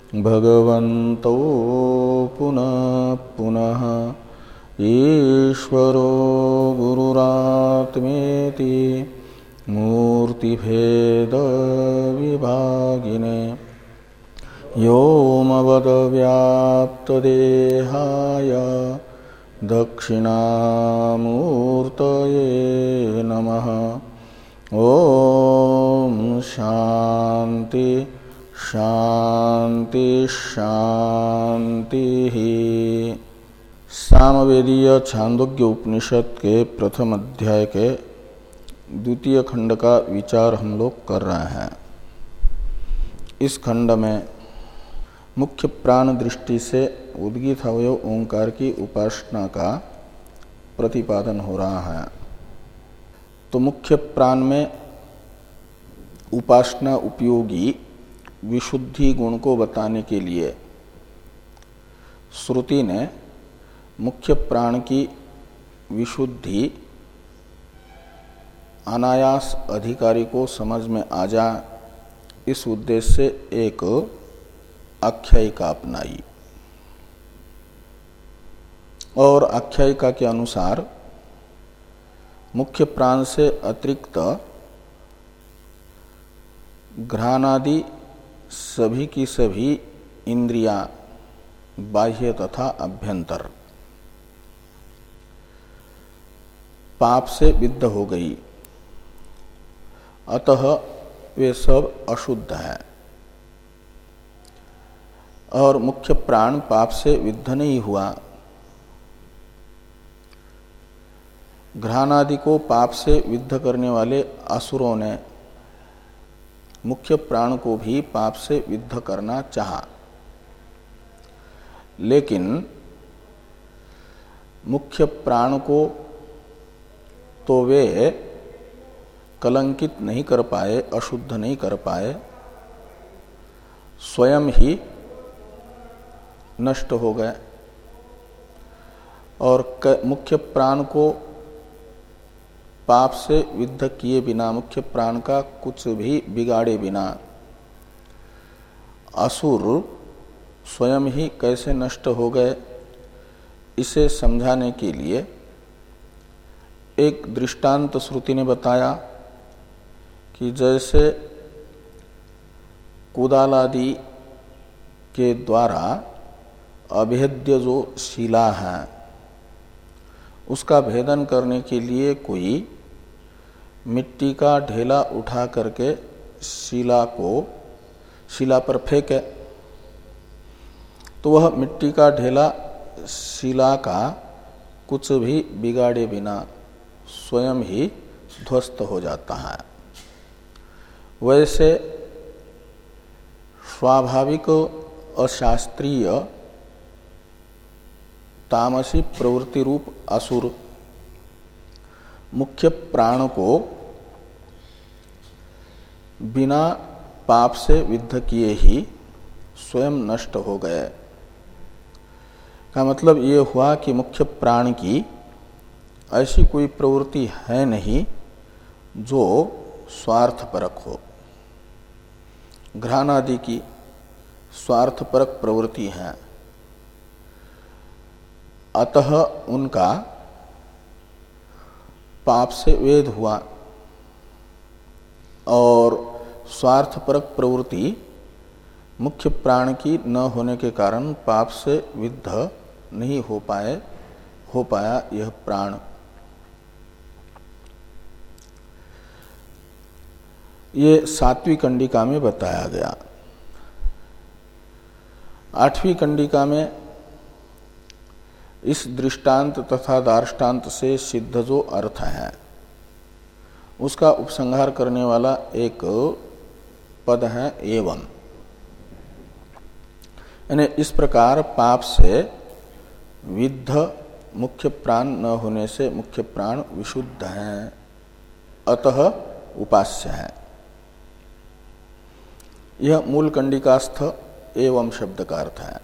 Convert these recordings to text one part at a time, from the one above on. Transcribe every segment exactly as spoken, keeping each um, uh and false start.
भगवन्तो पुनः पुनः ईश्वरो गुरुरात्मेति मूर्तिभेद विभागिने व्योमवद्व्याप्तदेहाय दक्षिणामूर्तये नमः। ओम शांति शांति शांति। सामवेदीय छांदोग्य उपनिषद के प्रथम अध्याय के द्वितीय खंड का विचार हम लोग कर रहे हैं। इस खंड में मुख्य प्राण दृष्टि से उद्गीत अवयव ओंकार की उपासना का प्रतिपादन हो रहा है। तो मुख्य प्राण में उपासना उपयोगी विशुद्धि गुण को बताने के लिए श्रुति ने मुख्य प्राण की विशुद्धि अनायास अधिकारी को समझ में आ जाए, इस उद्देश्य से एक आख्यायिका अपनाई और आख्यायिका के अनुसार मुख्य प्राण से अतिरिक्त घ्राणादि सभी की सभी इंद्रियां बाह्य तथा अभ्यंतर पाप से विद्ध हो गई, अतः वे सब अशुद्ध है। और मुख्य प्राण पाप से विद्ध नहीं हुआ। घ्राणादि को पाप से विद्ध करने वाले असुरों ने मुख्य प्राण को भी पाप से विद्ध करना चाहा, लेकिन मुख्य प्राण को तो वे कलंकित नहीं कर पाए, अशुद्ध नहीं कर पाए, स्वयं ही नष्ट हो गए। और मुख्य प्राण को पाप से विद्ध किए बिना, मुख्य प्राण का कुछ भी बिगाड़े बिना असुर स्वयं ही कैसे नष्ट हो गए, इसे समझाने के लिए एक दृष्टांत श्रुति ने बताया कि जैसे कुदालादि के द्वारा अभेद्य जो शिला है उसका भेदन करने के लिए कोई मिट्टी का ढेला उठा करके शिला को शिला पर फेंके, तो वह मिट्टी का ढेला शिला का कुछ भी बिगाड़े बिना स्वयं ही ध्वस्त हो जाता है। वैसे स्वाभाविक अशास्त्रीय तामसी प्रवृत्ति रूप असुर मुख्य प्राण को बिना पाप से विद्ध किए ही स्वयं नष्ट हो गए। का मतलब ये हुआ कि मुख्य प्राण की ऐसी कोई प्रवृत्ति है नहीं जो स्वार्थपरक हो। घ्राणादि की स्वार्थपरक प्रवृत्ति है, अतः उनका पाप से वेद हुआ। और स्वार्थपरक प्रवृत्ति मुख्य प्राण की न होने के कारण पाप से विद्ध नहीं हो पाए हो पाया यह प्राण। ये सातवीं कंडिका में बताया गया। आठवीं कंडिका में इस दृष्टांत तथा दार्ष्टान्त से सिद्ध जो अर्थ है उसका उपसंहार करने वाला एक पद है एवं। यानी इस प्रकार पाप से विद्ध मुख्य प्राण न होने से मुख्य प्राण विशुद्ध हैं, अतः उपास्य है। यह मूल कंडिकास्थ एवं शब्द का अर्थ है।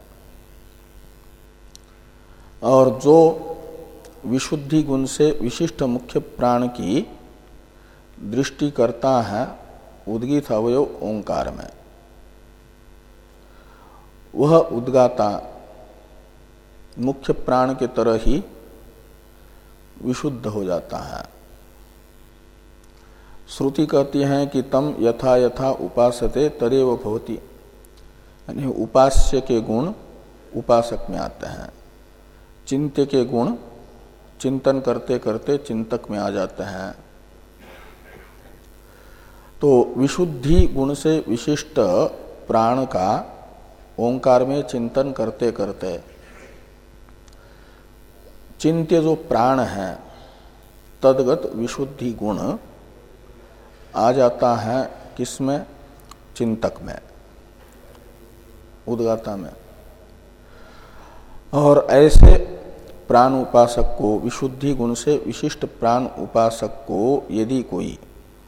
और जो विशुद्धि गुण से विशिष्ट मुख्य प्राण की दृष्टि करता है उद्गीत अवयव ओंकार में, वह उद्गाता मुख्य प्राण के तरह ही विशुद्ध हो जाता है। श्रुति कहती है कि तम यथा यथा उपासते तदेव भवति, यानी उपास्य के गुण उपासक में आते हैं, चिंत्य के गुण चिंतन करते करते चिंतक में आ जाते हैं। तो विशुद्धि गुण से विशिष्ट प्राण का ओंकार में चिंतन करते करते चिंत्य जो प्राण है तदगत विशुद्धि गुण आ जाता है किसमें? चिंतक में, उद्गाता में। और ऐसे प्राण उपासक को, विशुद्धि गुण से विशिष्ट प्राण उपासक को यदि कोई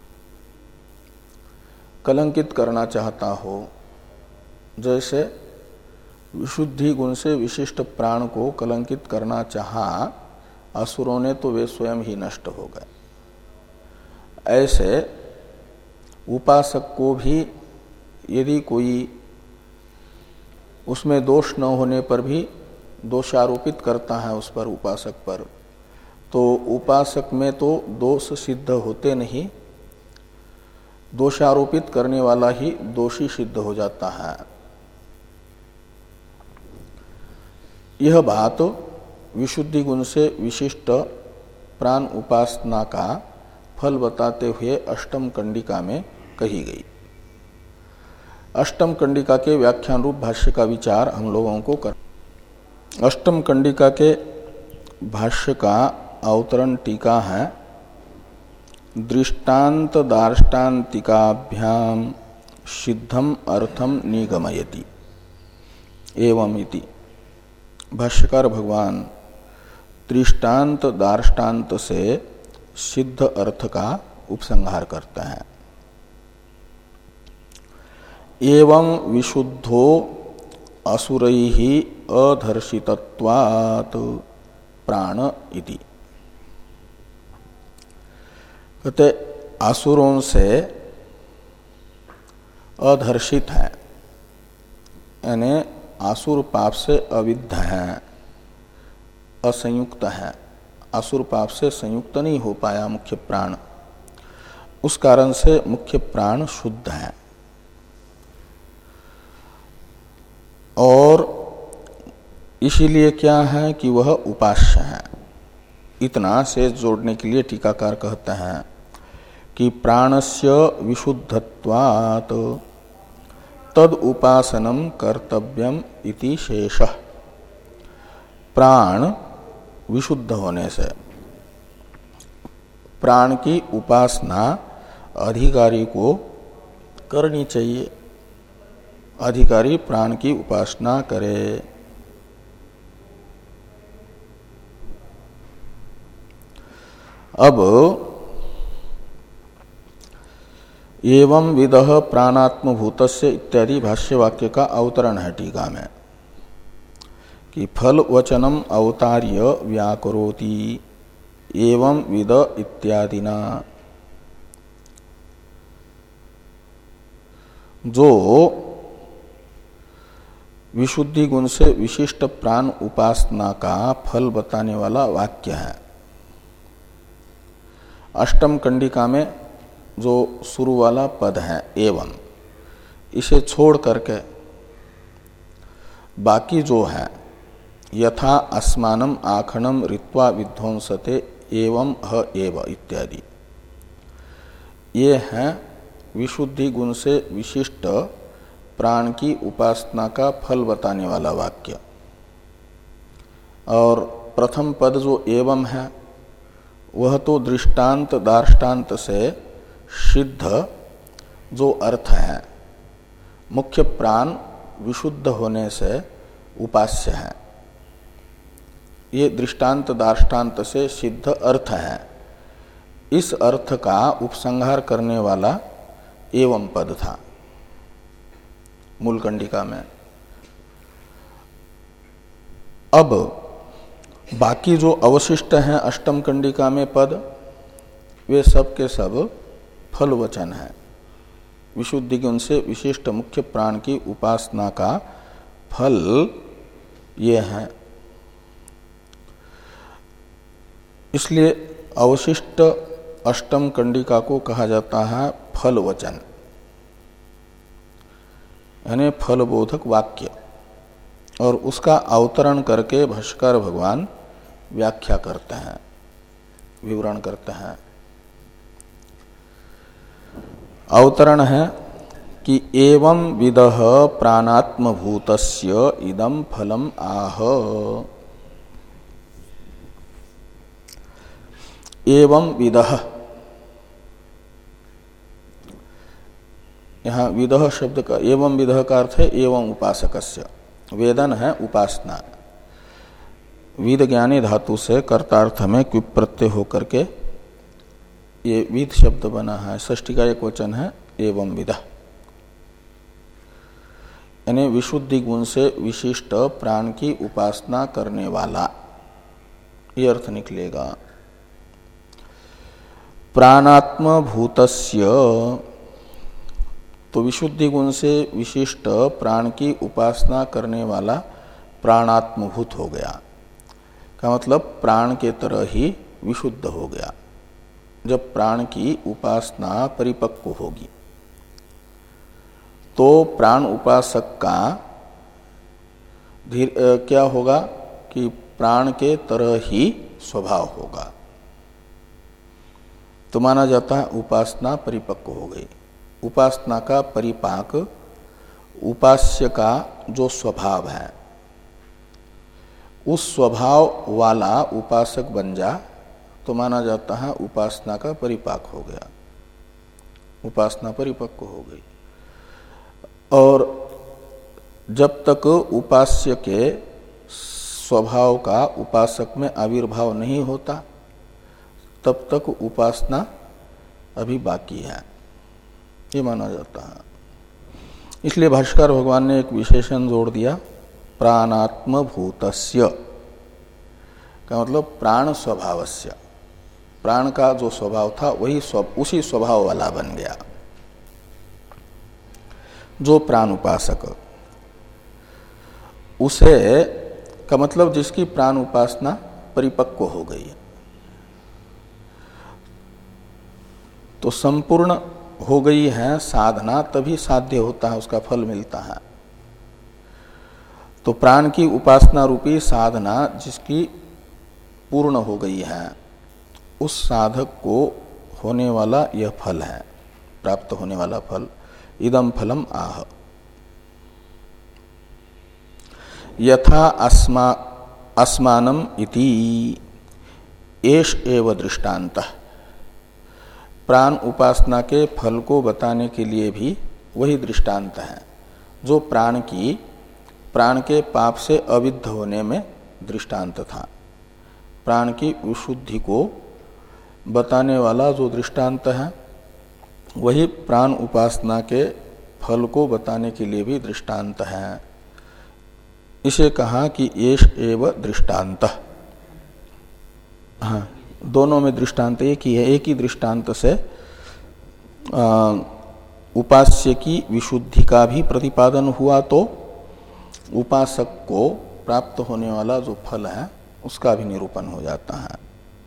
कलंकित करना चाहता हो, जैसे विशुद्धि गुण से विशिष्ट प्राण को कलंकित करना चाहा असुरों ने तो वे स्वयं ही नष्ट हो गए, ऐसे उपासक को भी यदि कोई उसमें दोष न होने पर भी दोषारोपित करता है उस पर, उपासक पर, तो उपासक में तो दोष सिद्ध होते नहीं, दोषारोपित करने वाला ही दोषी सिद्ध हो जाता है। यह बात विशुद्धि गुण से विशिष्ट प्राण उपासना का फल बताते हुए अष्टम कंडिका में कही गई। अष्टम कंडिका के व्याख्यान रूप भाष्य का विचार हम लोगों को कर। अष्टम कंडिका के भाष्य का अवतरण टीका है, दृष्टांत दार्ष्टान्तिकाभ्याम सिद्धम अर्थम निगमयति एवं इति। भाष्यकार भगवान दृष्टांत दार्ष्टान्त से सिद्ध अर्थ का उपसंहार करते हैं। एवं विशुद्धो असुरैहि अधर्षितत्वात् प्राण इति। कहते असुरों से अधर्षित है, यानी आसुर पाप से अविद्ध है, असंयुक्त है, आसुर पाप से संयुक्त नहीं हो पाया मुख्य प्राण, उस कारण से मुख्य प्राण शुद्ध है। और इसीलिए क्या है कि वह उपास्य है। इतना से जोड़ने के लिए टीकाकार कहते हैं कि प्राणस्य विशुद्धत्वात् तद उपासनम कर्तव्यम इति शेषः। प्राण विशुद्ध होने से प्राण की उपासना अधिकारी को करनी चाहिए, अधिकारी प्राण की उपासना करे। अब एवं विदः प्राणात्मभूतस्य इत्यादि भाष्य वाक्य का अवतरण है टीका में कि फल वचनम अवतार्य व्याकरोति एवं विद इत्यादिना। जो विशुद्धि गुण से विशिष्ट प्राण उपासना का फल बताने वाला वाक्य है, अष्टम कंडिका में जो शुरू वाला पद है एवं, इसे छोड़ करके बाकी जो है यथा अस्मानम आखनम ऋत्वा विध्वंसते एवं ह एव इत्यादि, ये हैं विशुद्धि गुण से विशिष्ट प्राण की उपासना का फल बताने वाला वाक्य। और प्रथम पद जो एवं है वह तो दृष्टांत दार्ष्टान्त से सिद्ध जो अर्थ है, मुख्य प्राण विशुद्ध होने से उपास्य है, ये दृष्टांत दार्ष्टान्त से सिद्ध अर्थ है। इस अर्थ का उपसंहार करने वाला एवं पद था मूल कंडिका में। अब बाकी जो अवशिष्ट हैं अष्टम कंडिका में पद, वे सब के सब फल वचन है, विशुद्धि गुण से विशिष्ट मुख्य प्राण की उपासना का फल ये हैं। इसलिए अवशिष्ट अष्टम कंडिका को कहा जाता है फल वचन, यानी फलबोधक वाक्य, और उसका अवतरण करके भाष्यकार भगवान व्याख्या करते हैं, विवरण करते हैं। अवतरण है कि एवं विदः प्राणात्मभूतस्य इदं फलम आह। एवं विदः, यहाँ विदः शब्द का एवं विदः का अर्थ है एवं उपासकस्य। वेदन है उपासना, विद ज्ञानी धातु से कर्तार्थ में क्युप प्रत्यय होकर के ये विद शब्द बना है। षष्ठी का एक वचन है एवं विदः, यानी विशुद्धि गुण से विशिष्ट प्राण की उपासना करने वाला, ये अर्थ निकलेगा। प्राणात्म भूतस्य, तो विशुद्धि गुण से विशिष्ट प्राण की उपासना करने वाला प्राणात्मभूत हो गया, का मतलब प्राण के तरह ही विशुद्ध हो गया जब प्राण की उपासना परिपक्व होगी। तो प्राण उपासक का धीर क्या होगा कि प्राण के तरह ही स्वभाव होगा, तो माना जाता है उपासना परिपक्व हो गई। उपासना का परिपाक उपास्य का जो स्वभाव है उस स्वभाव वाला उपासक बन जा, तो माना जाता है उपासना का परिपाक हो गया, उपासना परिपक्व हो गई। और जब तक उपास्य के स्वभाव का उपासक में आविर्भाव नहीं होता तब तक उपासना अभी बाकी है, ये माना जाता है। इसलिए भाष्यकार भगवान ने एक विशेषण जोड़ दिया, प्राणात्म भूतस्य का मतलब प्राण स्वभावस्य। प्राण का जो स्वभाव था वही स्व, उसी स्वभाव वाला बन गया जो प्राण उपासक, उसे का मतलब जिसकी प्राण उपासना परिपक्व हो गई है, तो संपूर्ण हो गई है साधना, तभी साध्य होता है, उसका फल मिलता है। तो प्राण की उपासना रूपी साधना जिसकी पूर्ण हो गई है, उस साधक को होने वाला यह फल है, प्राप्त होने वाला फल। इदम फलम आह। यथा अस्मा अस्मानम इति एष एव दृष्टान्तः। प्राण उपासना के फल को बताने के लिए भी वही दृष्टांत है जो प्राण की प्राण के पाप से अविद्ध होने में दृष्टांत था। प्राण की विशुद्धि को बताने वाला जो दृष्टांत है वही प्राण उपासना के फल को बताने के लिए भी दृष्टांत है। इसे कहा कि एष एव दृष्टान्तः। हाँ, दोनों में दृष्टांत एक ही है। एक ही दृष्टांत से आ, उपास्य की विशुद्धि का भी प्रतिपादन हुआ तो उपासक को प्राप्त होने वाला जो फल है उसका भी निरूपण हो जाता है।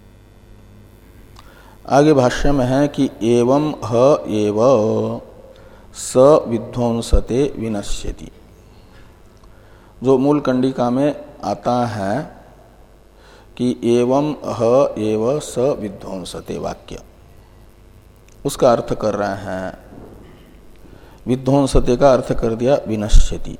आगे भाष्य में है कि एवं ह एव स विध्वंसते विनश्यति। जो मूल कंडिका में आता है कि एवं ह एव स विध्वंसते वाक्य, उसका अर्थ कर रहे हैं। विध्वंसते का अर्थ कर दिया विनश्यति।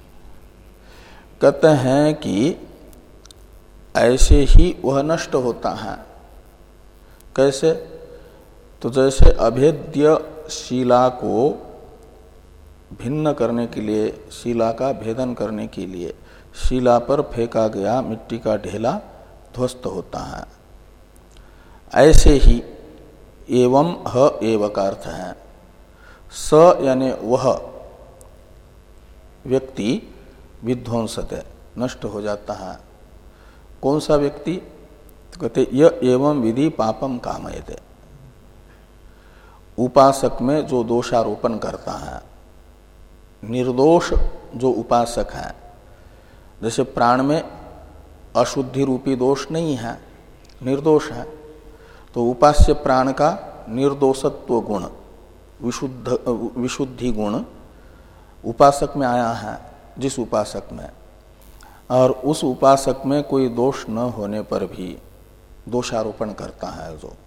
कहते हैं कि ऐसे ही वह नष्ट होता है। कैसे? तो जैसे अभेद्य शिला को भिन्न करने के लिए, शिला का भेदन करने के लिए शिला पर फेंका गया मिट्टी का ढेला ध्वस्त होता है, ऐसे ही एवं ह एव का अर्थ है स यानी वह व्यक्ति विध्वंसते नष्ट हो जाता है। कौन सा व्यक्ति? तो कहते य एवं विधि पापम कामयते। उपासक में जो दोषारोपण करता है, निर्दोष जो उपासक है जैसे प्राण में अशुद्धि रूपी दोष नहीं है, निर्दोष है, तो उपास्य प्राण का निर्दोषत्व गुण, विशुद्ध विशुद्धि गुण उपासक में आया है, जिस उपासक में, और उस उपासक में कोई दोष न होने पर भी दोषारोपण करता है जो।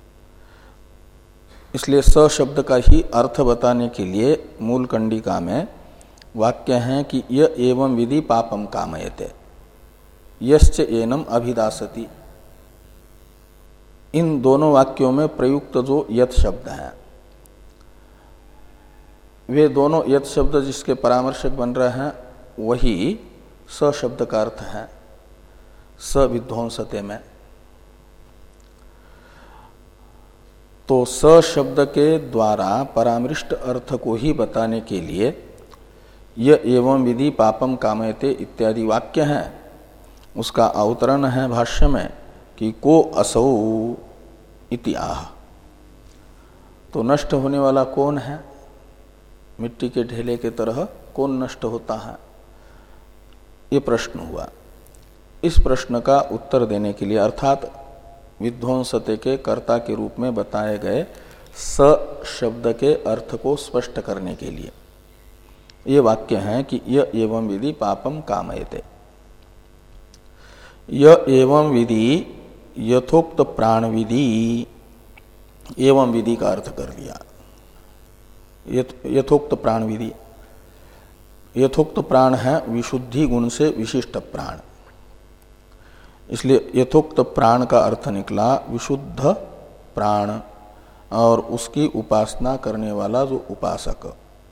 इसलिए स शब्द का ही अर्थ बताने के लिए मूल कंडिका में वाक्य हैं कि य एवं विधि पापम कामयते यश्च एनम अभिदासति। इन दोनों वाक्यों में प्रयुक्त जो यत शब्द है, वे दोनों यत शब्द जिसके परामर्शक बन रहे हैं वही स शब्द का अर्थ है, स विध्वंसते में। तो स शब्द के द्वारा परामृष्ट अर्थ को ही बताने के लिए य एवं विधि पापम कामयते इत्यादि वाक्य हैं। उसका अवतरण है भाष्य में कि को असौ इति आह। तो नष्ट होने वाला कौन है? मिट्टी के ढेले के तरह कौन नष्ट होता है, ये प्रश्न हुआ। इस प्रश्न का उत्तर देने के लिए अर्थात विध्वंसते के कर्ता के रूप में बताए गए स शब्द के अर्थ को स्पष्ट करने के लिए ये वाक्य है कि य एवं विधि पापम कामयते। य एवं विधि यथोक्त प्राण विधि, एवं विधि का अर्थ कर दिया। यथोक्त प्राण विधि, यथोक्त प्राण है विशुद्धि गुण से विशिष्ट प्राण, इसलिए यथोक्त प्राण का अर्थ निकला विशुद्ध प्राण और उसकी उपासना करने वाला जो उपासक,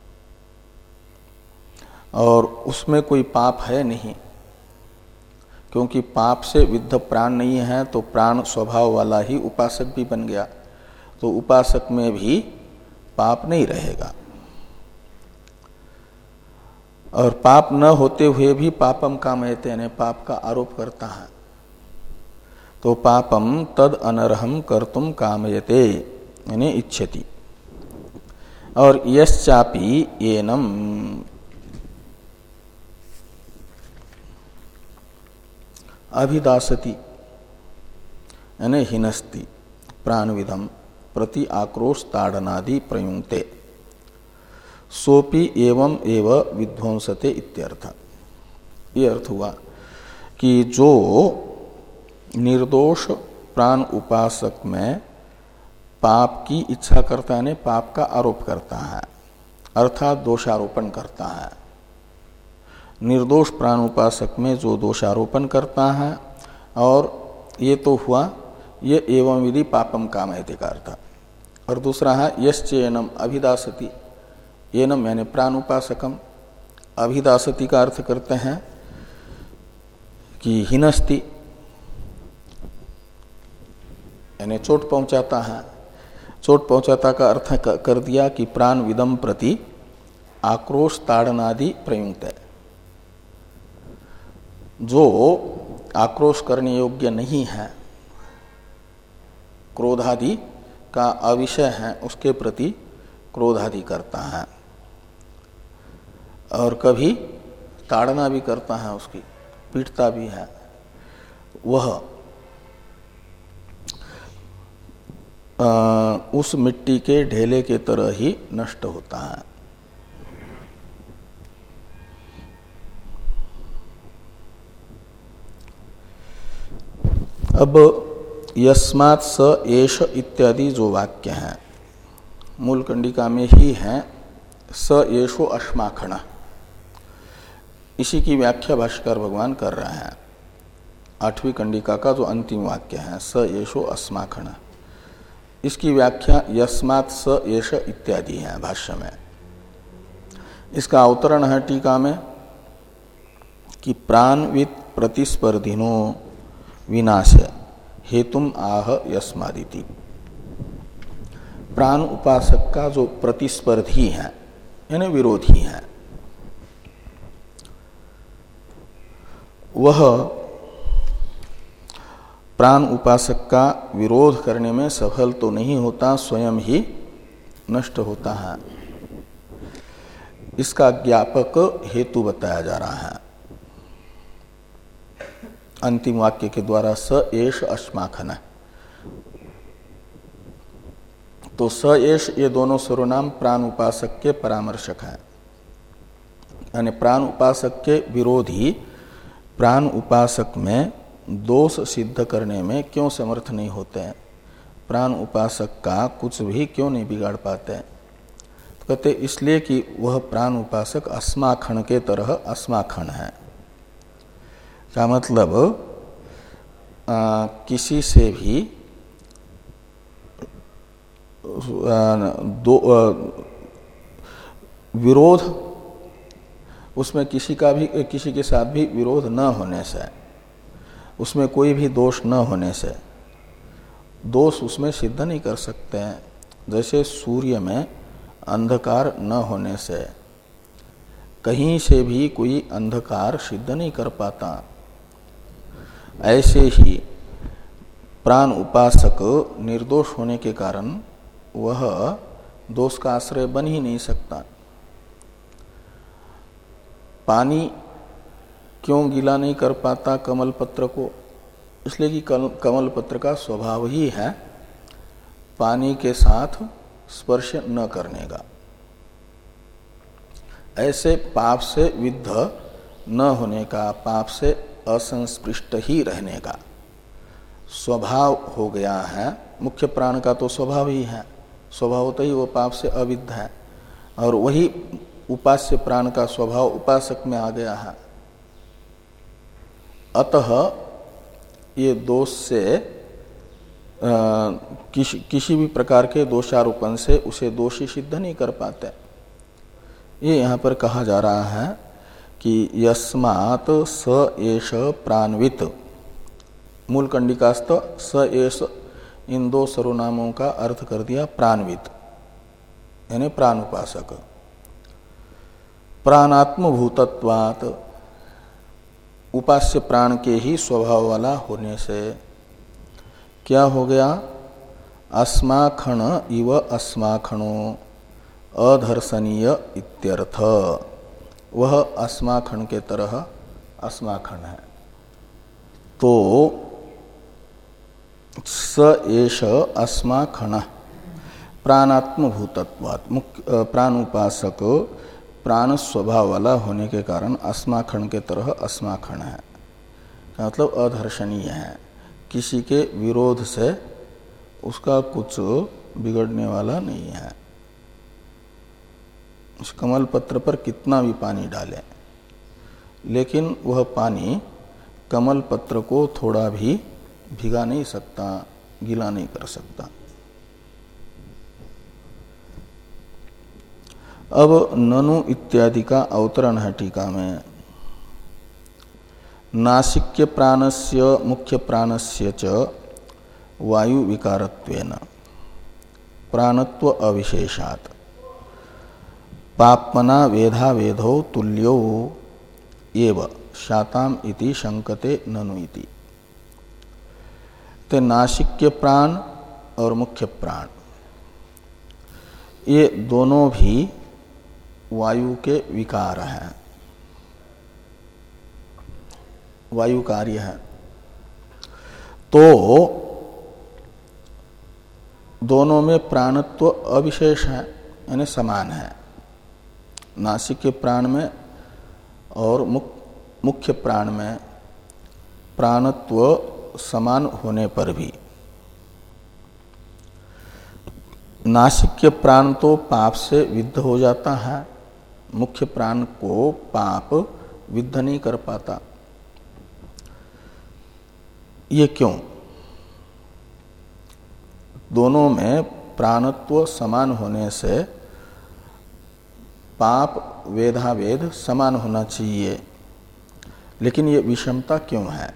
और उसमें कोई पाप है नहीं, क्योंकि पाप से विद्ध प्राण नहीं है तो प्राण स्वभाव वाला ही उपासक भी बन गया, तो उपासक में भी पाप नहीं रहेगा। और पाप न होते हुए भी पापम कामयते, यानी पाप का आरोप करता है, तो पापम तद अनर्हम कर्तुम कामयते यानी इच्छति। और यश्चापि एनम, अभिदासति यानी हिनस्ति प्राणविदम प्रति आक्रोश ताड़नादि प्रयुंक्ते सोपि एवं एव विध्वंसते इत्यर्थ। ये अर्थ हुआ कि जो निर्दोष प्राण उपासक में पाप की इच्छा करता है, पाप का आरोप करता है, अर्थात दोषारोपण करता है। निर्दोष प्राण उपासक में जो दोषारोपण करता है, और ये तो हुआ ये एवं विधि पापम कामयते का अर्थ। और दूसरा है यश्च एनम अभिदासति, एनम यानी प्राण उपासकम, अभिदासति का अर्थ करते हैं कि हिनस्ति यानी चोट पहुंचाता है। चोट पहुंचाता का अर्थ कर दिया कि प्राण विदम प्रति आक्रोश ताड़नादि प्रयुक्त है, जो आक्रोश करने योग्य नहीं है, क्रोधादि का अविषय है, उसके प्रति क्रोधादि करता है, और कभी ताड़ना भी करता है, उसकी पीटता भी है, वह आ, उस मिट्टी के ढेले के तरह ही नष्ट होता है। अब यस्मात् स एष इत्यादि जो वाक्य हैं मूल कंडिका में ही हैं, स एषो अस्माखण, इसी की व्याख्या भाष्यकार भगवान कर रहे हैं। आठवीं कंडिका का जो अंतिम वाक्य है स एषो अस्माखण, इसकी व्याख्या यस्मात् स एष इत्यादि है भाष्य में। इसका अवतरण है टीका में कि प्राणवित प्रतिस्पर्धिनो विनाश हेतुम आह यस्मादिति। प्राण उपासक का जो प्रतिस्पर्धी है यानी विरोधी है, वह प्राण उपासक का विरोध करने में सफल तो नहीं होता, स्वयं ही नष्ट होता है। इसका ज्ञापक हेतु बताया जा रहा है। अंतिम वाक्य के द्वारा स एष अस्माखन। तो स एष ये दोनों सर्वनाम प्राण उपासक के परामर्शक हैं, यानी प्राण उपासक के विरोधी प्राण उपासक में दोष सिद्ध करने में क्यों समर्थ नहीं होते हैं, प्राण उपासक का कुछ भी क्यों नहीं बिगाड़ पाते हैं। तो कहते इसलिए कि वह प्राण उपासक अस्माखण के तरह अस्माखण है। का मतलब आ, किसी से भी आ, दो आ, विरोध, उसमें किसी का भी किसी के साथ भी विरोध न होने से, उसमें कोई भी दोष न होने से दोष उसमें सिद्ध नहीं कर सकते हैं। जैसे सूर्य में अंधकार न होने से कहीं से भी कोई अंधकार सिद्ध नहीं कर पाता, ऐसे ही प्राण उपासक निर्दोष होने के कारण वह दोष का आश्रय बन ही नहीं सकता। पानी क्यों गीला नहीं कर पाता कमल पत्र को, इसलिए कि कमल पत्र का स्वभाव ही है पानी के साथ स्पर्श न करने का। ऐसे पाप से विद्ध न होने का, पाप से असंस्पृष्ट ही रहने का स्वभाव हो गया है। मुख्य प्राण का तो स्वभाव ही है, स्वभावतः ही वो पाप से अविद्ध है, और वही उपास्य प्राण का स्वभाव उपासक में आ गया है। अतः ये दोष से आ, किसी किसी भी प्रकार के दोषारोपण से उसे दोषी सिद्ध नहीं कर पाते। ये यहाँ पर कहा जा रहा है कि यस्मात् स एष प्राणवित, मूल कंडिकास्त स एष, इन दो सर्वनामों का अर्थ कर दिया प्राणवित यानी प्राण उपासक। प्राणात्म भूतत्वात्, उपास्य प्राण के ही स्वभाव वाला होने से क्या हो गया, अस्माखण इव अस्माखणो अधर्षणीय इत्यर्थ, वह अस्माखण के तरह अस्माखण है। तो स एष अस्माखण प्राणात्म भूतत्वात्, मुख्य प्राण उपासक प्राण स्वभाव वाला होने के कारण अस्माखण के तरह अस्माखण है, मतलब अधर्षणीय है, किसी के विरोध से उसका कुछ बिगड़ने वाला नहीं है। उस कमल पत्र पर कितना भी पानी डालें, लेकिन वह पानी कमल पत्र को थोड़ा भी भिगा नहीं सकता, गीला नहीं कर सकता। अब ननु इत्यादि का अवतरण है टीका में। नासिक्य प्राणस्य मुख्य प्राणस्य च वायु विकारत्वेन प्राणत्व अविशेषात् पाप्मना वेधा वेधो तुल्यो एव शाताम इति शंकते ननु इति। ते नासिक्य प्राण और मुख्य प्राण ये दोनों भी वायु के विकार हैं, वायु कार्य है। तो दोनों में प्राणत्व अविशेष है, यानी समान है। नासिक के प्राण में और मुख्य प्राण में प्राणत्व समान होने पर भी नासिक के प्राण तो पाप से विद्ध हो जाता है, मुख्य प्राण को पाप विद्ध नहीं कर पाता। ये क्यों? दोनों में प्राणत्व समान होने से पाप वेधावेद समान होना चाहिए, लेकिन ये विषमता क्यों है?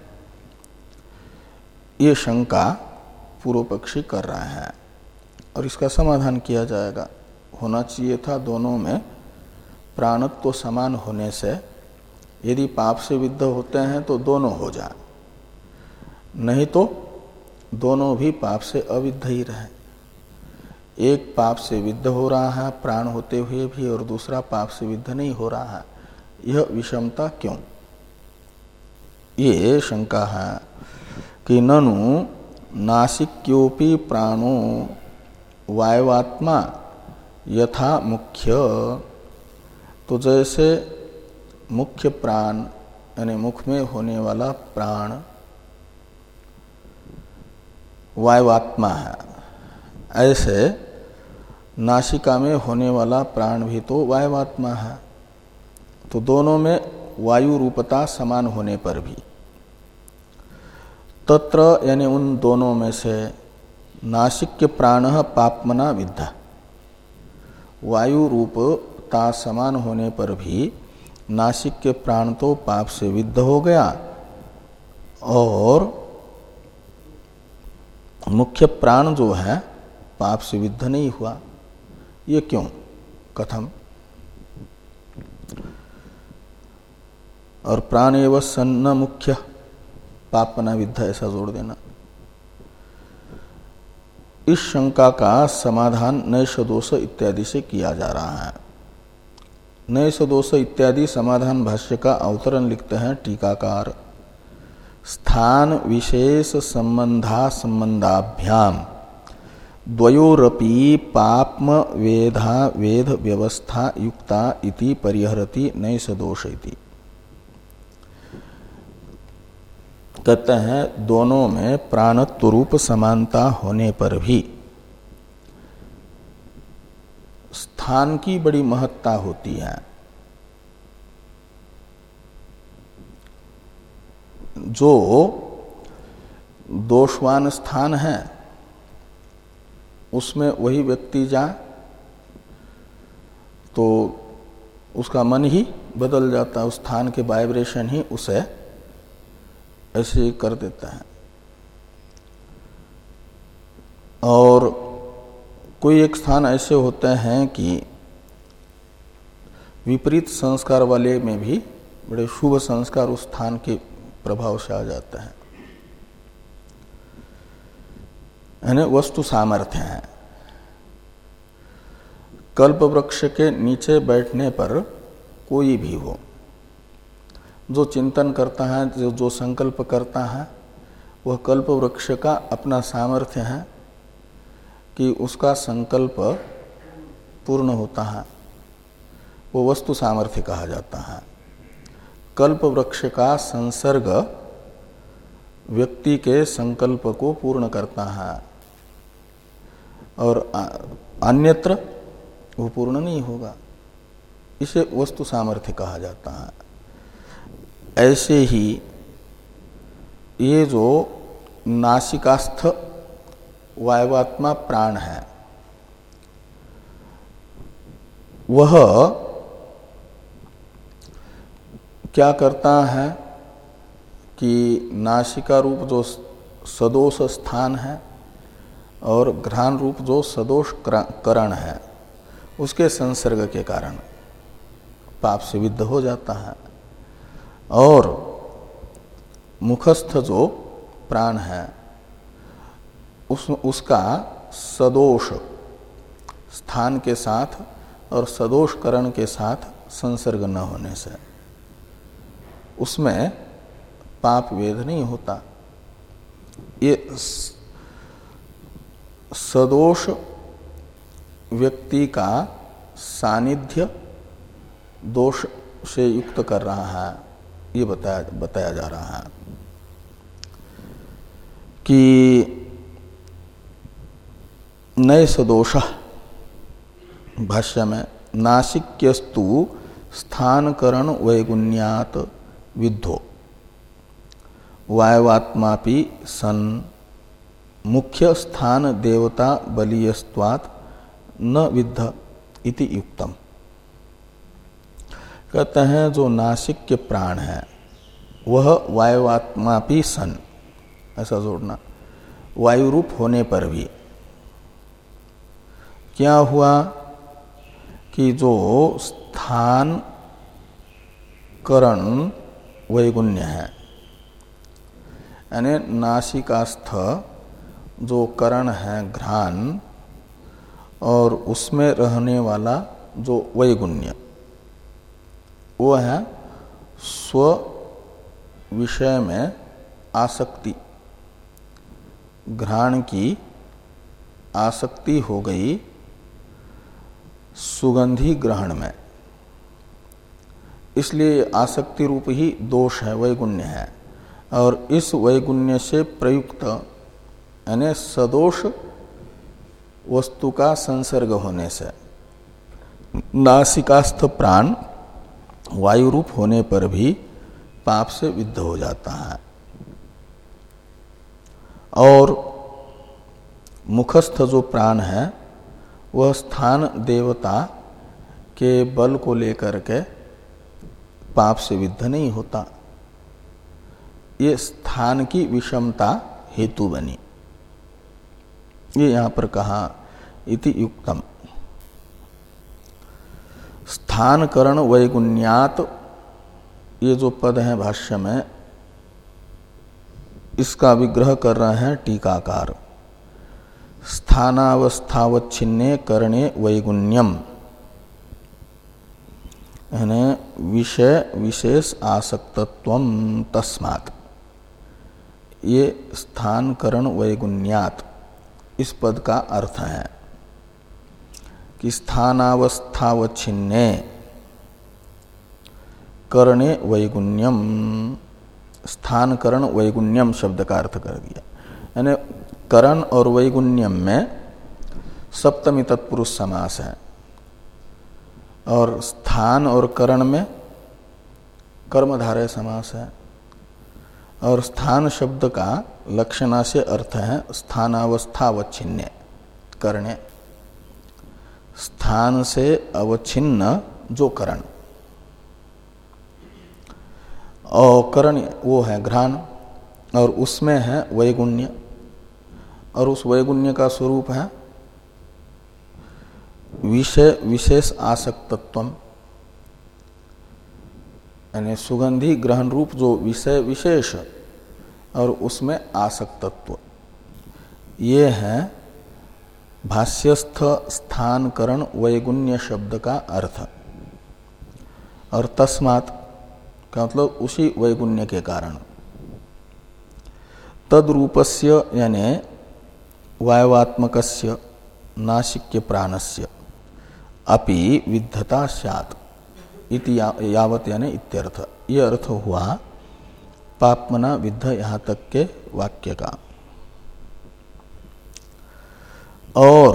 ये शंका पूर्व पक्षी कर रहा है और इसका समाधान किया जाएगा। होना चाहिए था दोनों में प्राणत्व समान होने से, यदि पाप से विद्ध होते हैं तो दोनों हो जाए, नहीं तो दोनों भी पाप से अविद्ध ही रहे। एक पाप से विद्ध हो रहा है प्राण होते हुए भी और दूसरा पाप से विद्ध नहीं हो रहा है, यह विषमता क्यों? ये शंका है कि ननु नासिक्योपि प्राणो वायवात्मा यथा मुख्य, तो जैसे मुख्य प्राण यानी मुख में होने वाला प्राण वायवात्मा है, ऐसे नासिका में होने वाला प्राण भी तो वायवात्मा है। तो दोनों में वायु रूपता समान होने पर भी तत्र यानी उन दोनों में से नासिक्य प्राण पाप्मना विद्ध, वायु रूपता समान होने पर भी नासिक्य प्राण तो पाप से विद्ध हो गया और मुख्य प्राण जो है पाप से विद्ध नहीं हुआ। ये क्यों, कथम? और प्राण एव सन्न मुख्य पापना विद्ध, ऐसा जोड़ देना। इस शंका का समाधान नैष दोष इत्यादि से किया जा रहा है। नैष दोष इत्यादि समाधान भाष्य का अवतरण लिखते हैं टीकाकार। स्थान विशेष संबंधा संबंधाभ्याम द्वयोरपि पाप्म वेधा वेद व्यवस्था युक्ता इति परिहरति नैष दोष इति। कहते हैं दोनों में प्राणत्व रूप समानता होने पर भी स्थान की बड़ी महत्ता होती है। जो दोषवान स्थान है उसमें वही व्यक्ति जाए तो उसका मन ही बदल जाता है, उस स्थान के वाइब्रेशन ही उसे ऐसे ही कर देता है। और कोई एक स्थान ऐसे होते हैं कि विपरीत संस्कार वाले में भी बड़े शुभ संस्कार उस स्थान के प्रभाव से आ जाते हैं, यानी वस्तु सामर्थ्य है। कल्प वृक्ष के नीचे बैठने पर कोई भी हो, जो चिंतन करता है, जो जो संकल्प करता है, वह कल्प वृक्ष का अपना सामर्थ्य है कि उसका संकल्प पूर्ण होता है, वो वस्तु सामर्थ्य कहा जाता है। कल्प वृक्ष का संसर्ग व्यक्ति के संकल्प को पूर्ण करता है और अन्यत्र वो पूर्ण नहीं होगा, इसे वस्तु सामर्थ्य कहा जाता है। ऐसे ही ये जो नासिकास्थ वायवात्मा प्राण है वह क्या करता है कि नासिका रूप जो सदोष स्थान है और घ्राण रूप जो सदोष करण है उसके संसर्ग के कारण पाप से विद्ध हो जाता है। और मुखस्थ जो प्राण है उस उसका सदोष स्थान के साथ और सदोष करण के साथ संसर्ग न होने से उसमें पाप वेद नहीं होता। ये सदोष व्यक्ति का सानिध्य दोष से युक्त कर रहा है, ये बताया बताया जा रहा है कि नैष दोष भाष्य में नासिक्यस्तु स्थानकरण वैगुण्यात विद्धो वायवात्मापि सन मुख्य स्थान देवता बलीयस्त्वात् न विद्ध इति युक्तम। कहते हैं जो नासिक्य प्राण है वह वायवात्मापि सन, ऐसा जोड़ना, वायु रूप होने पर भी क्या हुआ कि जो स्थान करण वैगुण्य है, यानी नासिकास्थ जो करण है घ्राण और उसमें रहने वाला जो वैगुण्य वो है स्व विषय में आसक्ति, घ्राण की आसक्ति हो गई सुगंधी ग्रहण में, इसलिए आसक्ति रूप ही दोष है, वैगुण्य है। और इस वैगुण्य से प्रयुक्त यानी सदोष वस्तु का संसर्ग होने से नासिकास्थ प्राण वायु रूप होने पर भी पाप से विद्ध हो जाता है। और मुखस्थ जो प्राण है वह स्थान देवता के बल को लेकर के पाप से विद्ध नहीं होता। ये स्थान की विषमता हेतु बनी, ये यहां पर कहा इति युक्तम। स्थान करण वैगुण्यात, ये जो पद है भाष्य में, इसका विग्रह कर रहे हैं टीकाकार। स्थानावस्थावच्छिन्ने करणे वैगुण्यम, यानी विषय विशेष आसक्तत्वम तस्मात्, ये स्थान करण वैगुण्यात इस पद का अर्थ है कि स्थानावस्थावच्छिन्ने करणे वैगुण्यम, स्थान करण वैगुण्यम शब्द का अर्थ कर दिया। यानी करण और वैगुण्यम में सप्तमी तत्पुरुष समास है, और स्थान और करण में कर्मधारय समास है। और स्थान शब्द का लक्षणा से अर्थ है स्थानावस्थावच्छिन्ने करणे, स्थान से अवच्छिन्न जो करण, और करण वो है घ्राण, और उसमें है वैगुण्य, और उस वैगुण्य का स्वरूप है विषय विशेष आसक्तत्वम, यानी सुगंधी ग्रहण रूप जो विषय विशेष और उसमें आसक्तत्व, ये है भाष्यस्थ स्थानकरण वैगुण्य शब्द का अर्थ। और तस्मात् का मतलब उसी वैगुण्य के कारण, तद्रूपस्य यानी वायवात्मकस्य नासिक्य प्राणस्य अपि विद्धता स्यात् इति यावत यानी इत्यर्थ। ये अर्थ हुआ पापमना विद्ध यहाँ तक के वाक्य का। और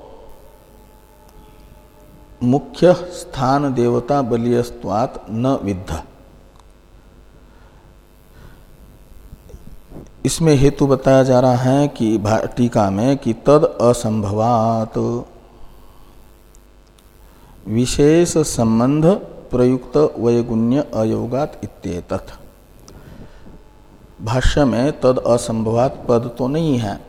मुख्य स्थान देवता बलियस्त्वात् न विद्ध, इसमें हेतु बताया जा रहा है कि टीका में कि तद असंभवात विशेष संबंध प्रयुक्त वैगुण्य अयोगात इत्येतत्। भाष्य में तद असंभवात पद तो नहीं है,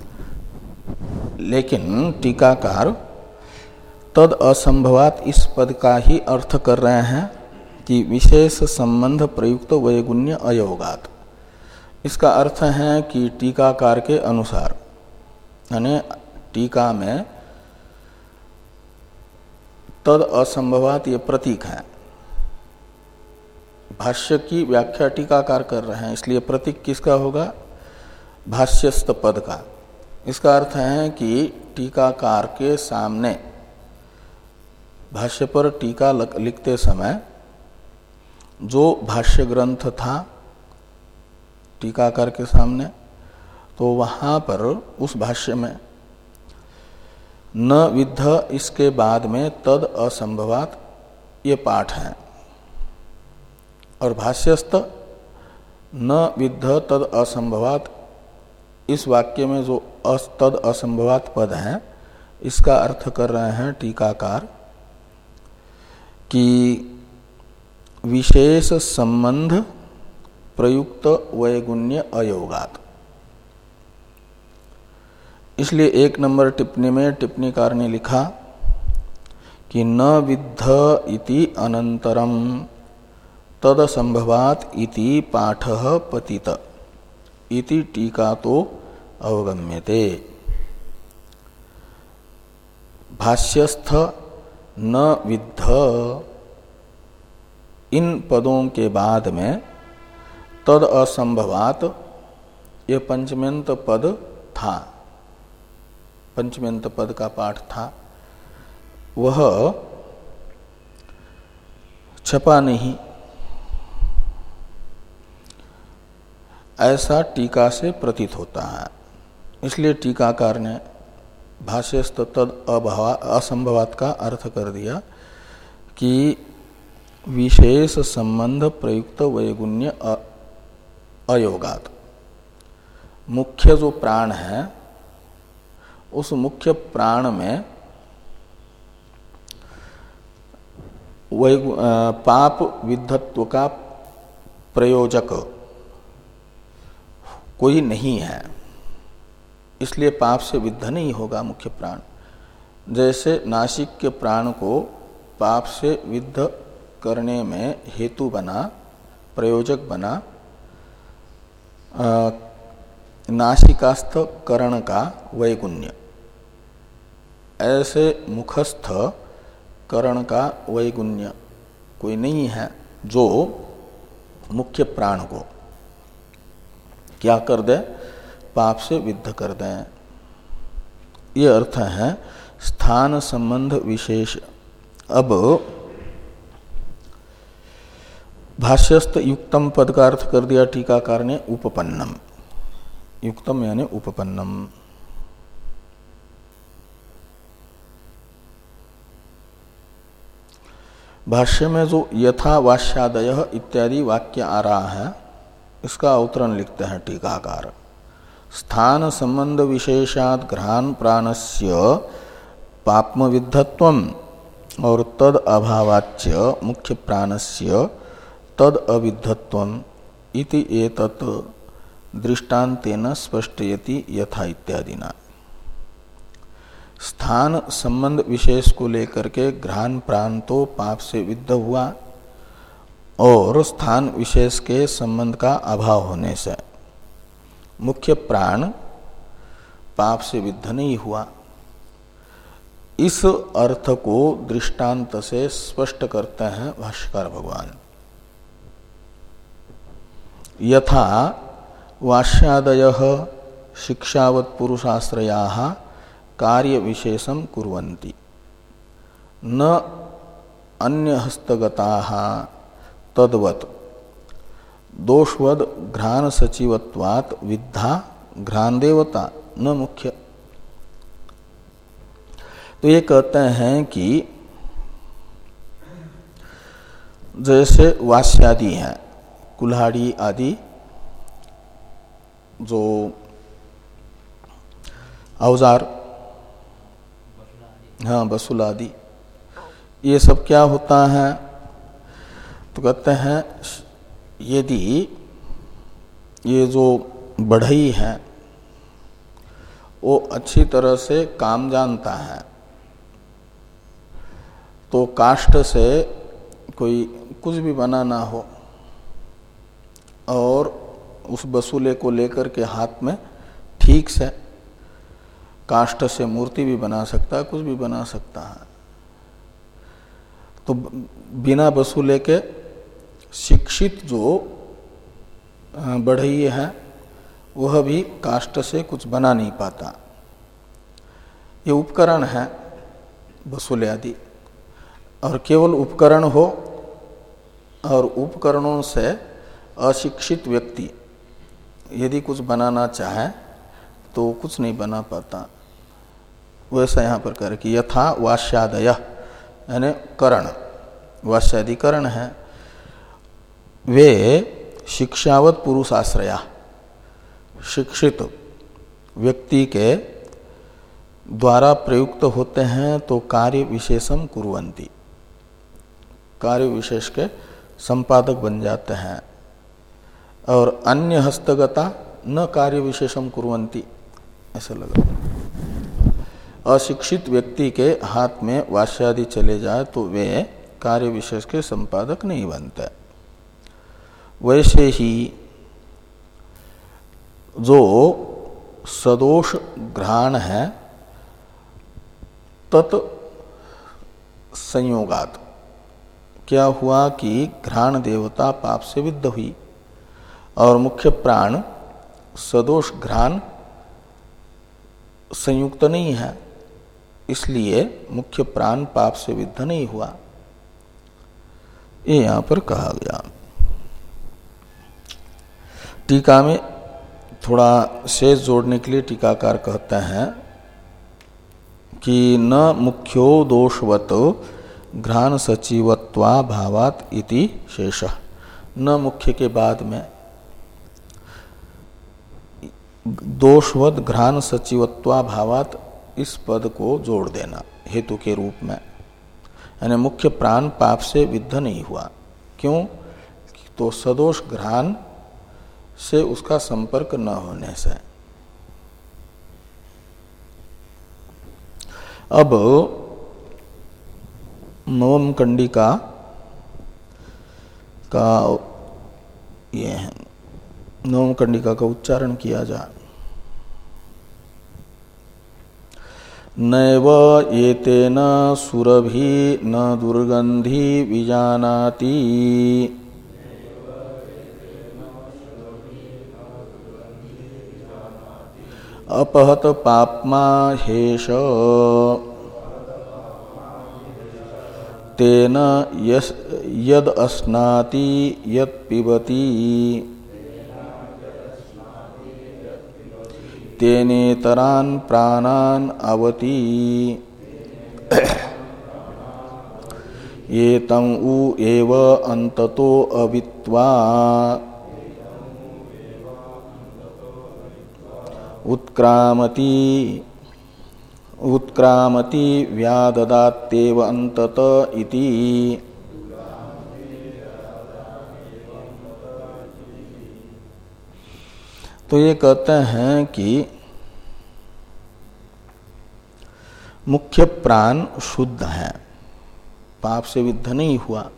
लेकिन टीकाकार तद असंभवात इस पद का ही अर्थ कर रहे हैं कि विशेष संबंध प्रयुक्त वैगुण्य अयोगात। इसका अर्थ है कि टीकाकार के अनुसार, यानी टीका में तद असंभवात ये प्रतीक है, भाष्य की व्याख्या टीकाकार कर रहे हैं, इसलिए प्रतीक किसका होगा? भाष्यस्थ पद का। इसका अर्थ है कि टीकाकार के सामने भाष्य पर टीका लिखते समय जो भाष्य ग्रंथ था टीकाकार के सामने, तो वहां पर उस भाष्य में न विद्ध इसके बाद में तद असंभवात ये पाठ है, और भाष्यस्थ न विद्ध तद असंभवात इस वाक्य में जो तद असंभवात पद है, इसका अर्थ कर रहे हैं टीकाकार कि विशेष संबंध प्रयुक्त वैगुण्य अयोगात। इसलिए एक नंबर टिप्पणी में टिप्पणीकार ने लिखा कि न विद्ध इति अनंतरम तद संभवात इति पाठः पतित इति टीका तो अवगम्यते। भाष्यस्थ न विद्ध इन पदों के बाद में तद असंभवात, ये पंचमेंत पद था, पंचमेंत पद का पाठ था, वह छपा नहीं, ऐसा टीका से प्रतीत होता है। इसलिए टीकाकार ने भाष्यस्थ तद अभाव असंभवात का अर्थ कर दिया कि विशेष संबंध प्रयुक्त वैगुण्य अयोगात, मुख्य जो प्राण है उस मुख्य प्राण में पाप विद्धत्व का प्रयोजक कोई नहीं है, इसलिए पाप से विद्ध नहीं होगा मुख्य प्राण। जैसे नासिक के प्राण को पाप से विद्ध करने में हेतु बना, प्रयोजक बना आ, नासिकास्थ करण का वैगुण्य, ऐसे मुखस्थ करण का वैगुण्य कोई नहीं है जो मुख्य प्राण को क्या कर दे, पाप से विद्ध कर दे। ये अर्थ है स्थान संबंध विशेष। अब भाष्यस्थ युक्तम पद का अर्थ कर दिया टीकाकार ने उपपन्नम, युक्तम यानी उपपन्नम। भाष्य में जो यथा वाष्यादय इत्यादि वाक्य आ रहा है, इसका अवतरण लिखते हैं टीकाकार। स्थान संबंध विशेषात घ्राण प्राणस्य पाप्म विद्धत्वम और तद अभावाच्य मुख्य प्राणस्य तद अविद्धत्वम इति एतत् दृष्टान्तेन स्पष्टयति यथा इत्यादिना। स्थान संबंध विशेष को लेकर के घ्राण प्राण तो पाप से विद्ध हुआ और स्थान विशेष के संबंध का अभाव होने से मुख्य प्राण पाप से विद्ध नहीं हुआ। इस अर्थ को दृष्टांत से स्पष्ट करते हैं भाष्यकार भगवान। यथा वाष्यादयः शिक्षावत् पुरुषाश्रयाः कार्य विशेषम कुर्वन्ति न अन्य हस्तगताः तद्वत् दोषवद घ्राण सचिवत्वात् विद्धा घ्राण देवता न मुख्य। तो ये कहते हैं कि जैसे वास्यादि हैं, कुल्हाड़ी आदि जो औजार, हाँ बसुल आदि, ये सब क्या होता है? तो कहते हैं यदि ये जो बढ़ई है वो अच्छी तरह से काम जानता है तो काष्ठ से कोई कुछ भी बनाना हो और उस बसूले को लेकर के हाथ में ठीक से काष्ठ से मूर्ति भी बना सकता है, कुछ भी बना सकता है। तो बिना बसूले के शिक्षित जो बढ़ई है वह भी काष्ठ से कुछ बना नहीं पाता। ये उपकरण है बसूले आदि, और केवल उपकरण हो और उपकरणों से अशिक्षित व्यक्ति यदि कुछ बनाना चाहे तो कुछ नहीं बना पाता। वैसा यहाँ पर कर कि यथा वाष्यादय यानी करण, वाष्यादि करण है, वे शिक्षावत पुरुषाश्रया, शिक्षित व्यक्ति के द्वारा प्रयुक्त होते हैं तो कार्य विशेषम कुर्वन्ति, कार्य विशेष के संपादक बन जाते हैं। और अन्य हस्तगता न कार्य विशेषम कुर्वन्ति, ऐसा लगा। अशिक्षित व्यक्ति के हाथ में वाष्यादि चले जाए तो वे कार्य विशेष के संपादक नहीं बनते। वैसे ही जो सदोष घ्राण है तत् संयोगात, क्या हुआ कि घ्राण देवता पाप से विद्ध हुई और मुख्य प्राण सदोष घ्राण संयुक्त नहीं है, इसलिए मुख्य प्राण पाप से विद्ध नहीं हुआ, ये यहां पर कहा गया। टीका में थोड़ा शेष जोड़ने के लिए टीकाकार कहते हैं कि न मुख्यो दोषवत घ्राण सचिवत्वा भावात इति शेषः। न मुख्य के बाद में दोषवत घ्राण सचिवत्वा भावात इस पद को जोड़ देना हेतु के रूप में, यानी मुख्य प्राण पाप से विद्ध नहीं हुआ। क्यों? तो सदोष घ्राण से उसका संपर्क न होने से। अब नवम कंडिका का ये है, नवम कंडिका का उच्चारण किया जाए। नैव एतेन सुरभि न दुर्गंधि विजानाति अपहत पाप्मा हेष तेन यस यद अस्नाति यत् पिबति तेनेतरान् प्राणान् अवति एतं उ एव अन्ततो अवित्वा उत्क्रामति उत्क्रामति व्याददात्येव अन्तत इति। तो ये कहते हैं कि मुख्य प्राण शुद्ध है, पाप से विद्ध नहीं हुआ।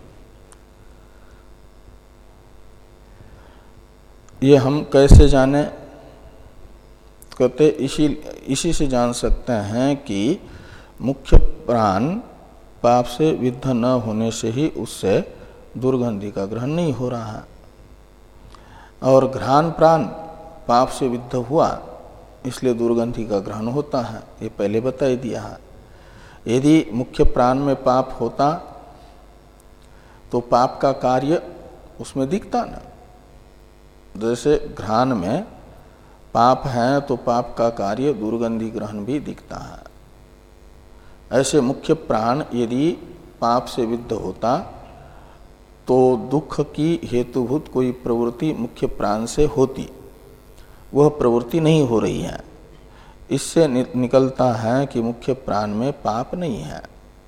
ये हम कैसे जाने? कहते इसी इसी से जान सकते हैं कि मुख्य प्राण पाप से विद्ध न होने से ही उससे दुर्गंधि का ग्रहण नहीं हो रहा है, और घ्राण प्राण पाप से विद्ध हुआ इसलिए दुर्गंधि का ग्रहण होता है, ये पहले बता ही दिया है। यदि मुख्य प्राण में पाप होता तो पाप का कार्य उसमें दिखता ना। जैसे घ्राण में पाप है तो पाप का कार्य दुर्गंधि ग्रहण भी दिखता है। ऐसे मुख्य प्राण यदि पाप से विद्ध होता तो दुख की हेतुभूत कोई प्रवृत्ति मुख्य प्राण से होती, वह प्रवृत्ति नहीं हो रही है। इससे निकलता है कि मुख्य प्राण में पाप नहीं है।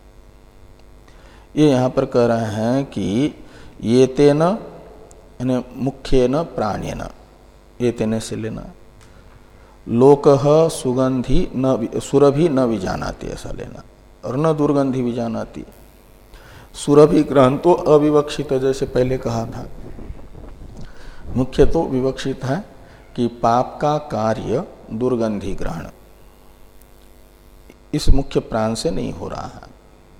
ये यहाँ पर कह रहे हैं कि ये तेन यानी मुख्येन प्राणेन, ये तेने से लेना, लोकः सुगंधि न सुरभि न विजानाति ऐसा लेना, और न दुर्गंधि विजानाति। सुरभि ग्रहण तो अविवक्षित, जैसे पहले कहा था। मुख्य तो विवक्षित है कि पाप का कार्य दुर्गंधि ग्रहण इस मुख्य प्राण से नहीं हो रहा है।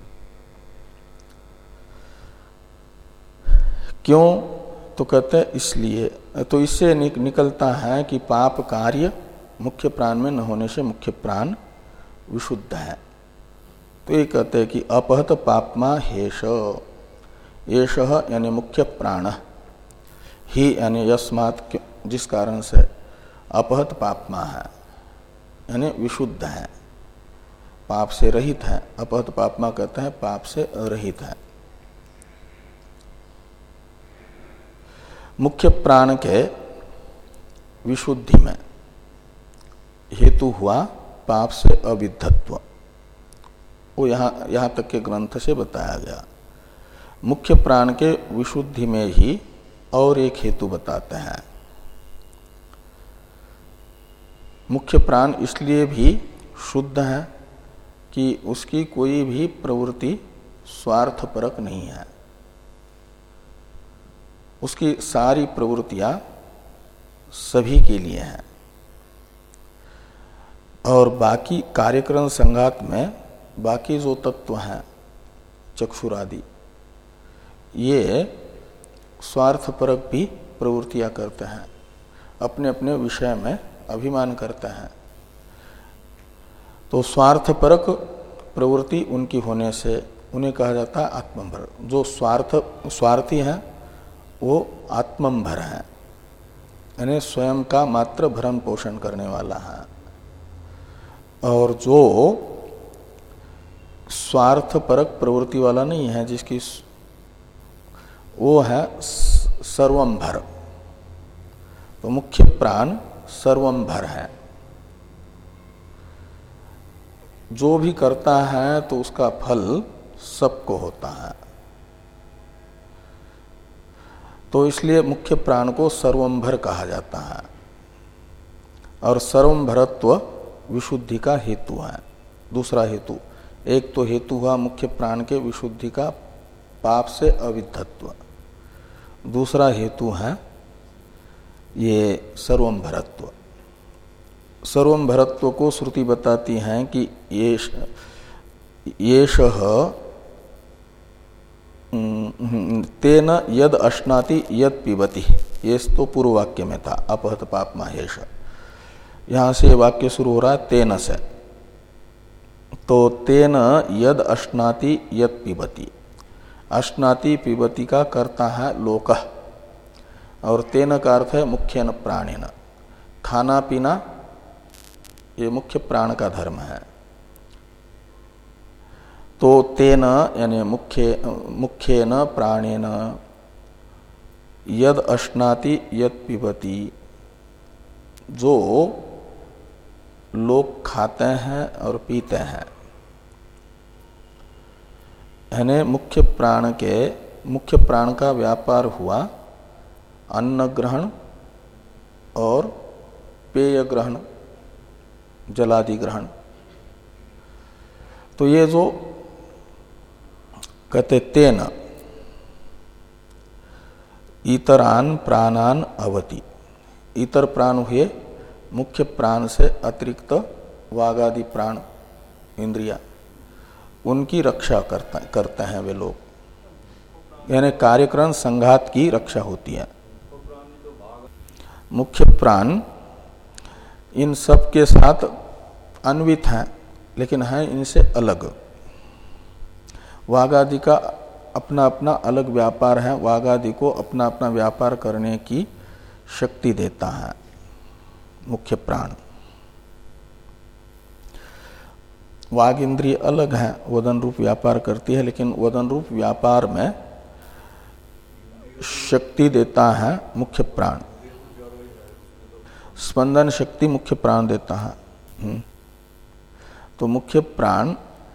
क्यों? तो कहते हैं इसलिए, तो इससे निक, निकलता है कि पाप कार्य मुख्य प्राण में न होने से मुख्य प्राण विशुद्ध है। तो ये कहते हैं कि अपहत पापमा हेष, येष यानी मुख्य प्राण, ही यानी यस्मात् जिस कारण से अपहत पापमा है, यानी विशुद्ध है, पाप से रहित है। अपहत पापमा कहते हैं पाप से रहित है। मुख्य प्राण के विशुद्धि में हेतु हुआ पाप से अविद्धत्व, वो यहाँ यहाँ तक के ग्रंथ से बताया गया। मुख्य प्राण के विशुद्धि में ही और एक हेतु बताते हैं। मुख्य प्राण इसलिए भी शुद्ध है कि उसकी कोई भी प्रवृत्ति स्वार्थपरक नहीं है, उसकी सारी प्रवृत्तियां सभी के लिए हैं, और बाकी कार्यक्रम संघात में बाकी जो तत्व हैं चक्षुरादि, ये स्वार्थपरक भी प्रवृत्तियां करते हैं, अपने अपने विषय में अभिमान करते हैं। तो स्वार्थपरक प्रवृत्ति उनकी होने से उन्हें कहा जाता है आत्मंभर। जो स्वार्थ स्वार्थी हैं वो आत्मंभर हैं, यानी स्वयं का मात्र भरण पोषण करने वाला है। और जो स्वार्थपरक प्रवृत्ति वाला नहीं है, जिसकी वो है सर्वंभर। तो मुख्य प्राण सर्वंभर है, जो भी करता है तो उसका फल सबको होता है। तो इसलिए मुख्य प्राण को सर्वंभर कहा जाता है। और सर्वंभरत्व विशुद्धि का हेतु है। दूसरा हेतु, एक तो हेतु हुआ मुख्य प्राण के विशुद्धि का पाप से अविद्धत्व, दूसरा हेतु है ये सर्वंभरत्व। सर्वंभरत्व को श्रुति बताती है कि येष येषः तेन यद अश्नाति यद पिबति, ये तो पूर्व वाक्य में था, अपहत पाप माहेश। यहाँ से वाक्य शुरू हो रहा है तेन से। तो तेन यद अश्नाति यद पिबति, अश्नाति पिबति का करता है लोकः, और तेन का अर्थ है मुख्यन प्राणेन। खाना पीना ये मुख्य प्राण का धर्म है। तो तेन यानी मुख्य मुख्येन प्राणेन यद अश्नाति यद पिबति, जो लोग खाते हैं और पीते हैं, यानी मुख्य प्राण के मुख्य प्राण का व्यापार हुआ अन्न ग्रहण और पेय ग्रहण, जलादि ग्रहण। तो ये जो कहते तेन इतरान प्राणान अवति, इतर प्राण हुए मुख्य प्राण से अतिरिक्त वागादि प्राण इंद्रिया, उनकी रक्षा करता करते हैं वे लोग, यानी कार्यक्रम संघात की रक्षा होती है। मुख्य प्राण इन सब के साथ अन्वित हैं, लेकिन हैं इनसे अलग। वागादि का अपना अपना अलग व्यापार है, वागादि को अपना अपना व्यापार करने की शक्ति देता है मुख्य प्राण। वाग इंद्रिय अलग है, वदन रूप व्यापार करती है, लेकिन वदन रूप व्यापार में शक्ति देता है मुख्य प्राण। स्पंदन शक्ति मुख्य प्राण देता है। तो मुख्य प्राण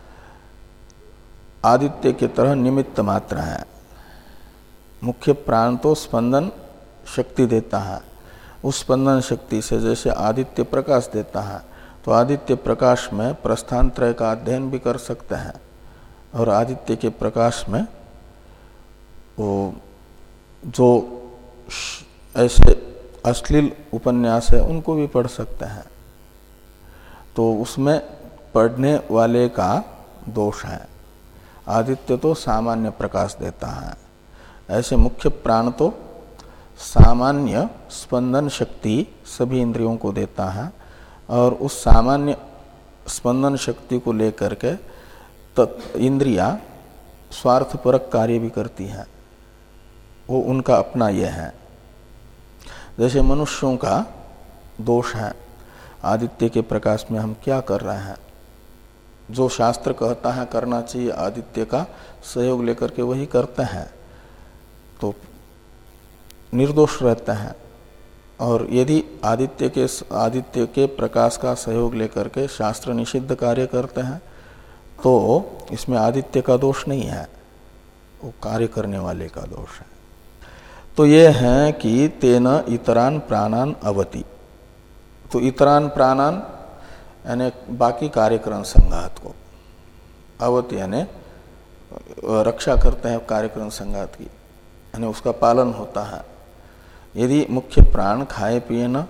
आदित्य की तरह निमित्त मात्र है। मुख्य प्राण तो स्पंदन शक्ति देता है, उस स्पंदन शक्ति से जैसे आदित्य प्रकाश देता है, तो आदित्य प्रकाश में प्रस्थान त्रय का अध्ययन भी कर सकते हैं, और आदित्य के प्रकाश में वो जो ऐसे अश्लील उपन्यास है उनको भी पढ़ सकते हैं। तो उसमें पढ़ने वाले का दोष है। आदित्य तो सामान्य प्रकाश देता है, ऐसे मुख्य प्राण तो सामान्य स्पंदन शक्ति सभी इंद्रियों को देता है, और उस सामान्य स्पंदन शक्ति को लेकर के तत् इंद्रियां स्वार्थपरक कार्य भी करती हैं। वो उनका अपना यह है। जैसे मनुष्यों का दोष है, आदित्य के प्रकाश में हम क्या कर रहे हैं, जो शास्त्र कहता है करना चाहिए आदित्य का सहयोग लेकर के वही करते हैं, तो निर्दोष रहते हैं। और यदि आदित्य के आदित्य के प्रकाश का सहयोग लेकर के शास्त्र निषिद्ध कार्य करते हैं, तो इसमें आदित्य का दोष नहीं है, वो कार्य करने वाले का दोष है। तो ये है कि तेन इतरान प्राणान अवति। तो इतरान प्राणान यानी बाकी कार्यक्रम संघात को, अवति यानी रक्षा करते हैं कार्यक्रम संघात की, यानी उसका पालन होता है। यदि मुख्य प्राण खाए पिए न,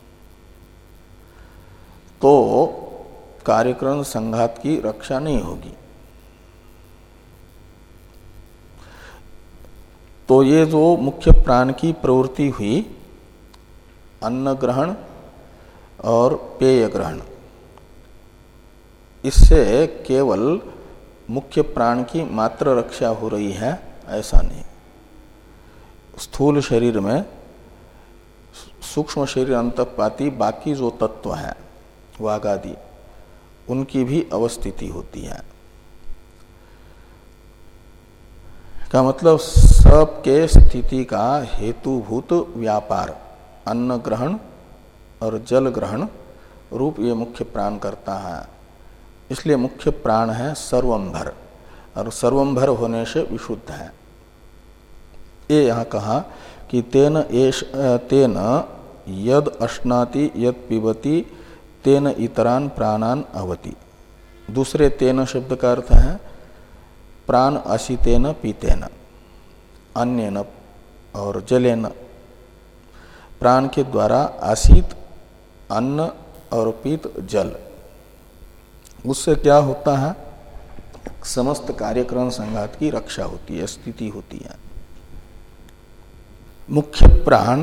तो कार्यक्रम संघात की रक्षा नहीं होगी। तो ये जो मुख्य प्राण की प्रवृत्ति हुई, अन्न ग्रहण और पेय ग्रहण, इससे केवल मुख्य प्राण की मात्र रक्षा हो रही है ऐसा नहीं। स्थूल शरीर में सूक्ष्म शरीर अंतःपाती बाकी जो तत्व हैं वागादि, उनकी भी अवस्थिति होती है। का मतलब सबके स्थिति का हेतुभूत व्यापार अन्न ग्रहण और जल ग्रहण रूप ये मुख्य प्राण करता है। इसलिए मुख्य प्राण है सर्वंभर, और सर्वंभर होने से विशुद्ध है। ये यहाँ कहा कि तेन एष तेन यद अश्नाति यद पिबति तेन इतरान प्राणान अवति। दूसरे तेन शब्द का अर्थ है प्राण असितेन पीतेन, अन्येन और जलेन। प्राण के द्वारा आसित अन्न और पीत जल, उससे क्या होता है? समस्त कार्यक्रम संघात की रक्षा होती है, स्थिति होती है। मुख्य प्राण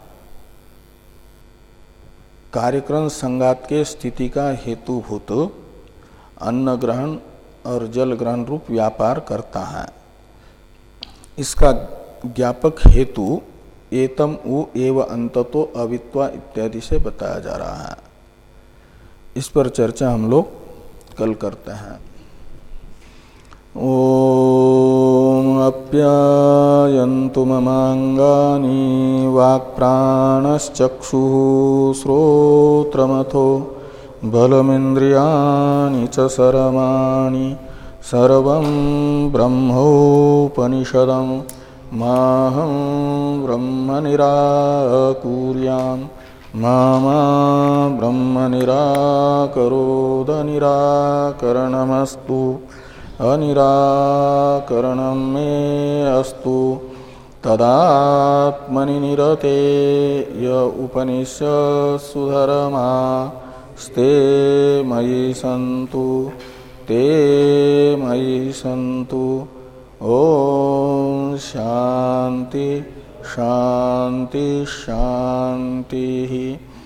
कार्यक्रम संघात के स्थिति का हेतुभूत अन्न ग्रहण और जल ग्रहण रूप व्यापार करता है। इसका ज्ञापक हेतु एतम उ एव अंततो अवित्वा इत्यादि से बताया जा रहा है। इस पर चर्चा हम लोग कल करते हैं। ओम अप्यायन्तु ममांगानि वाक्प्राणश्चक्षुः श्रोत्रमथो बलमिन्द्रियाणि च सर्वाणि सर्वं ब्रह्मोपनिषदं माहं ब्रह्म निराकुर्याम् मा मा ब्रह्म निराकरोद निराकरणमस्तु अनिराकरणं मे अस्तु तदात्मनि निरते य उपनिषत्सु धर्मास्ते मयि सन्तु ते मयि सन्तु। ओम शांति शांति शांति।